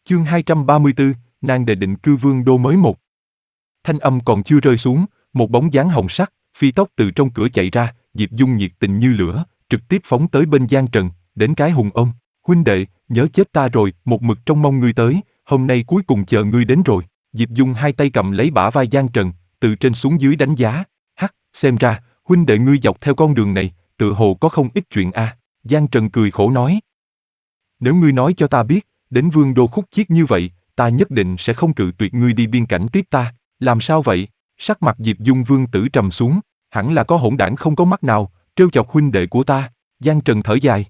Chương 234, nàng đệ định cư vương đô mới một. Thanh âm còn chưa rơi xuống, một bóng dáng hồng sắc, phi tốc từ trong cửa chạy ra, Diệp Dung nhiệt tình như lửa, trực tiếp phóng tới bên Giang Trần, đến cái hùng ôm. Huynh đệ, nhớ chết ta rồi, một mực trông mong ngươi tới, hôm nay cuối cùng chờ ngươi đến rồi. Diệp Dung hai tay cầm lấy bả vai Giang Trần, từ trên xuống dưới đánh giá. Hắc, xem ra, huynh đệ ngươi dọc theo con đường này, tự hồ có không ít chuyện a. Giang Trần cười khổ nói. Nếu ngươi nói cho ta biết, đến vương đô khúc chiết như vậy, ta nhất định sẽ không cự tuyệt ngươi đi biên cảnh tiếp ta. Làm sao vậy? Sắc mặt Diệp Dung vương tử trầm xuống, hẳn là có hỗn đảng không có mắt nào, trêu chọc huynh đệ của ta. Giang Trần thở dài.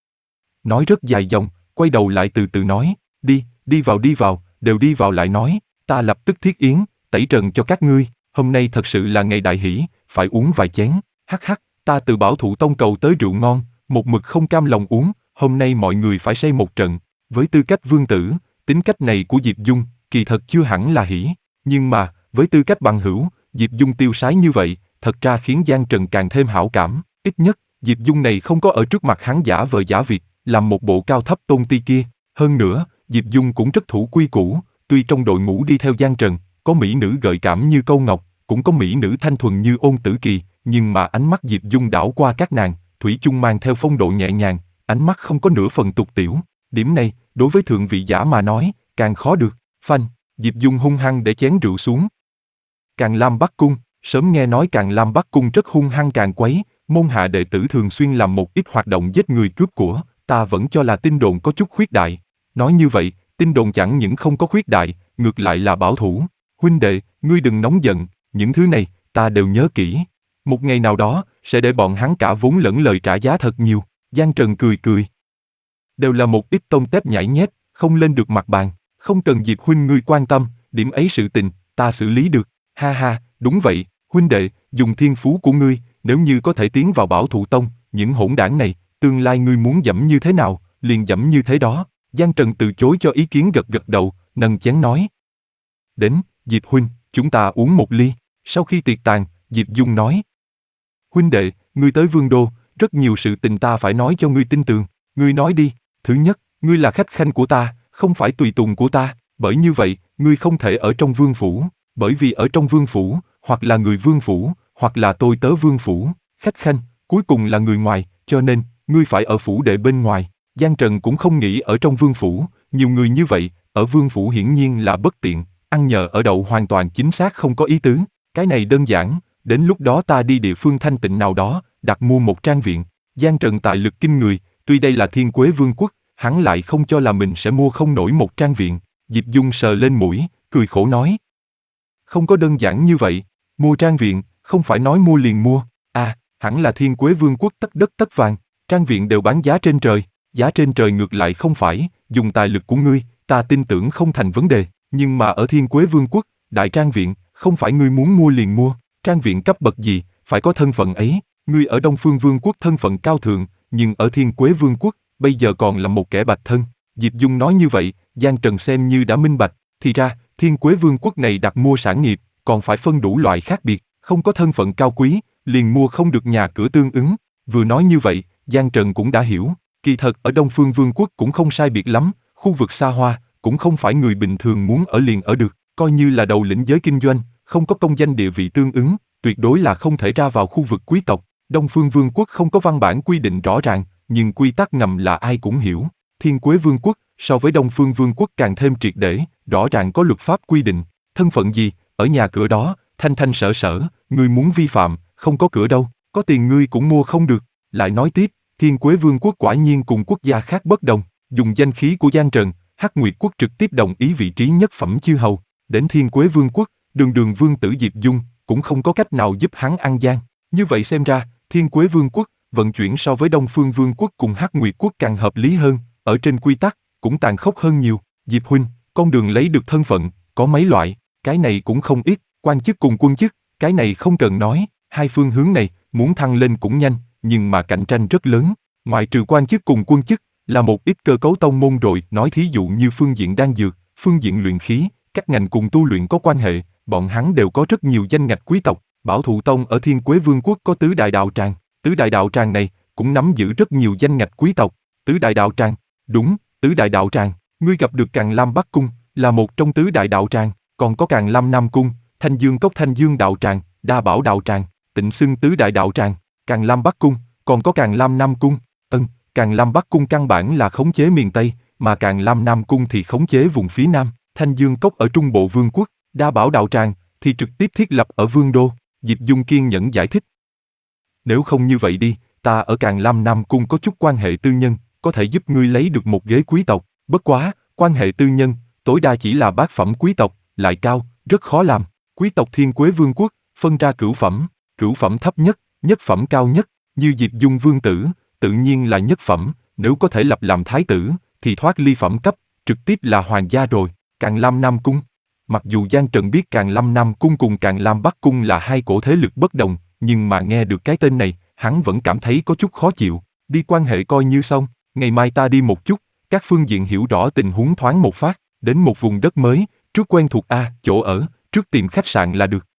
Nói rất dài dòng, quay đầu lại từ từ nói, đi vào, đều đi vào lại nói, ta lập tức thiết yến, tẩy trần cho các ngươi, hôm nay thật sự là ngày đại hỷ, phải uống vài chén. Hắc hắc, ta từ Bảo Thụ Tông cầu tới rượu ngon, một mực không cam lòng uống, hôm nay mọi người phải say một trận. Với tư cách vương tử, tính cách này của Diệp Dung, kỳ thật chưa hẳn là hỉ, nhưng mà, với tư cách bằng hữu, Diệp Dung tiêu sái như vậy, thật ra khiến Giang Trần càng thêm hảo cảm, ít nhất, Diệp Dung này không có ở trước mặt hắn giả vờ giả vịt, làm một bộ cao thấp tôn ti kia. Hơn nữa, Diệp Dung cũng rất thủ quy củ, tuy trong đội ngũ đi theo Giang Trần, có mỹ nữ gợi cảm như Câu Ngọc, cũng có mỹ nữ thanh thuần như Ôn Tử Kỳ, nhưng mà ánh mắt Diệp Dung đảo qua các nàng, thủy chung mang theo phong độ nhẹ nhàng, ánh mắt không có nửa phần tục tiểu. Điểm này, đối với thượng vị giả mà nói, càng khó được. Phanh, Diệp Dung hung hăng để chén rượu xuống. Càn Lam Bắc Cung, sớm nghe nói Càn Lam Bắc Cung rất hung hăng càng quấy, môn hạ đệ tử thường xuyên làm một ít hoạt động giết người cướp của, ta vẫn cho là tin đồn có chút khuyết đại. Nói như vậy, tin đồn chẳng những không có khuyết đại, ngược lại là bảo thủ. Huynh đệ, ngươi đừng nóng giận, những thứ này, ta đều nhớ kỹ. Một ngày nào đó, sẽ để bọn hắn cả vốn lẫn lời trả giá thật nhiều. Giang Trần cười cười. Đều là một ít tôm tép nhảy nhép, không lên được mặt bàn, không cần Diệp huynh ngươi quan tâm, điểm ấy sự tình, ta xử lý được. Ha ha, đúng vậy, huynh đệ, dùng thiên phú của ngươi, nếu như có thể tiến vào Bảo Thụ Tông, những hỗn đảng này, tương lai ngươi muốn dẫm như thế nào, liền dẫm như thế đó. Giang Trần từ chối cho ý kiến gật gật đầu, nâng chén nói. Đến, Diệp huynh, chúng ta uống một ly. Sau khi tiệc tàn, Diệp Dung nói. Huynh đệ, ngươi tới vương đô, rất nhiều sự tình ta phải nói cho ngươi tin tường. Ngươi nói đi, thứ nhất, ngươi là khách khanh của ta, không phải tùy tùng của ta, bởi như vậy, ngươi không thể ở trong vương phủ, bởi vì ở trong vương phủ, hoặc là người vương phủ, hoặc là tôi tớ vương phủ, khách khanh, cuối cùng là người ngoài, cho nên, ngươi phải ở phủ đệ bên ngoài. Giang Trần cũng không nghĩ ở trong vương phủ, nhiều người như vậy, ở vương phủ hiển nhiên là bất tiện, ăn nhờ ở đậu hoàn toàn chính xác không có ý tứ, cái này đơn giản, đến lúc đó ta đi địa phương thanh tịnh nào đó, đặt mua một trang viện. Giang Trần tài lực kinh người, tuy đây là Thiên Quế Vương quốc, hắn lại không cho là mình sẽ mua không nổi một trang viện. Diệp Dung sờ lên mũi, cười khổ nói. Không có đơn giản như vậy, mua trang viện, không phải nói mua liền mua, hẳn là Thiên Quế Vương quốc tất đất tất vàng, trang viện đều bán giá trên trời, giá trên trời ngược lại không phải, dùng tài lực của ngươi, ta tin tưởng không thành vấn đề, nhưng mà ở Thiên Quế Vương quốc, đại trang viện, không phải ngươi muốn mua liền mua, trang viện cấp bậc gì, phải có thân phận ấy, ngươi ở Đông Phương Vương quốc thân phận cao thượng, nhưng ở Thiên Quế Vương quốc, bây giờ còn là một kẻ bạch thân. Diệp Dung nói như vậy, Giang Trần xem như đã minh bạch, thì ra, Thiên Quế Vương quốc này đặt mua sản nghiệp, còn phải phân đủ loại khác biệt, không có thân phận cao quý, liền mua không được nhà cửa tương ứng. Vừa nói như vậy, Giang Trần cũng đã hiểu, kỳ thật ở Đông Phương Vương quốc cũng không sai biệt lắm, khu vực xa hoa, cũng không phải người bình thường muốn ở liền ở được, coi như là đầu lĩnh giới kinh doanh, không có công danh địa vị tương ứng, tuyệt đối là không thể ra vào khu vực quý tộc. Đông Phương Vương quốc không có văn bản quy định rõ ràng, nhưng quy tắc ngầm là ai cũng hiểu. Thiên Quế Vương quốc, so với Đông Phương Vương quốc càng thêm triệt để, rõ ràng có luật pháp quy định, thân phận gì, ở nhà cửa đó, thanh thanh sở sở, ngươi muốn vi phạm, không có cửa đâu, có tiền ngươi cũng mua không được. Lại nói tiếp, Thiên Quế Vương quốc quả nhiên cùng quốc gia khác bất đồng, dùng danh khí của Giang Trần, Hắc Nguyệt quốc trực tiếp đồng ý vị trí nhất phẩm chư hầu, đến Thiên Quế Vương quốc, đường vương tử Diệp Dung, cũng không có cách nào giúp hắn ăn gian. Như vậy xem ra, Thiên Quế Vương quốc, vận chuyển so với Đông Phương Vương quốc cùng Hắc Nguyệt quốc càng hợp lý hơn, ở trên quy tắc, cũng tàn khốc hơn nhiều. Diệp huynh, con đường lấy được thân phận, có mấy loại, cái này cũng không ít, quan chức cùng quân chức, cái này không cần nói, hai phương hướng này, muốn thăng lên cũng nhanh, nhưng mà cạnh tranh rất lớn, ngoại trừ quan chức cùng quân chức, là một ít cơ cấu tông môn rồi, nói thí dụ như phương diện đan dược, phương diện luyện khí, các ngành cùng tu luyện có quan hệ, bọn hắn đều có rất nhiều danh ngạch quý tộc. Bảo Thụ Tông ở Thiên Quế Vương quốc có tứ đại đạo tràng, tứ đại đạo tràng này cũng nắm giữ rất nhiều danh ngạch quý tộc. Tứ đại đạo tràng, đúng, tứ đại đạo tràng. Ngươi gặp được Càn Lam Bắc Cung, là một trong tứ đại đạo tràng, còn có Càn Lam Nam Cung, Thanh Dương Cốc Thanh Dương đạo tràng, Đa Bảo đạo tràng, tịnh xưng tứ đại đạo tràng, Càn Lam Bắc Cung, còn có Càn Lam Nam Cung. Càn Lam Bắc Cung căn bản là khống chế miền Tây, mà Càn Lam Nam Cung thì khống chế vùng phía Nam, Thanh Dương Cốc ở Trung Bộ Vương quốc, Đa Bảo đạo tràng thì trực tiếp thiết lập ở Vương đô. Diệp Dung kiên nhẫn giải thích. Nếu không như vậy đi, ta ở Càn Lam Nam Cung có chút quan hệ tư nhân, có thể giúp ngươi lấy được một ghế quý tộc, bất quá, quan hệ tư nhân, tối đa chỉ là bát phẩm quý tộc, lại cao, rất khó làm. Quý tộc Thiên Quế Vương quốc, phân ra cửu phẩm thấp nhất, nhất phẩm cao nhất, như Diệp Dung vương tử, tự nhiên là nhất phẩm, nếu có thể lập làm thái tử, thì thoát ly phẩm cấp, trực tiếp là hoàng gia rồi. Càn Lam Nam Cung. Mặc dù Giang Trần biết Càn Lam Nam Cung cùng Càn Lam Bắc Cung là hai cổ thế lực bất đồng, nhưng mà nghe được cái tên này, hắn vẫn cảm thấy có chút khó chịu. Đi quan hệ coi như xong, ngày mai ta đi một chút, các phương diện hiểu rõ tình huống thoáng một phát, đến một vùng đất mới, trước quen thuộc chỗ ở, trước tìm khách sạn là được.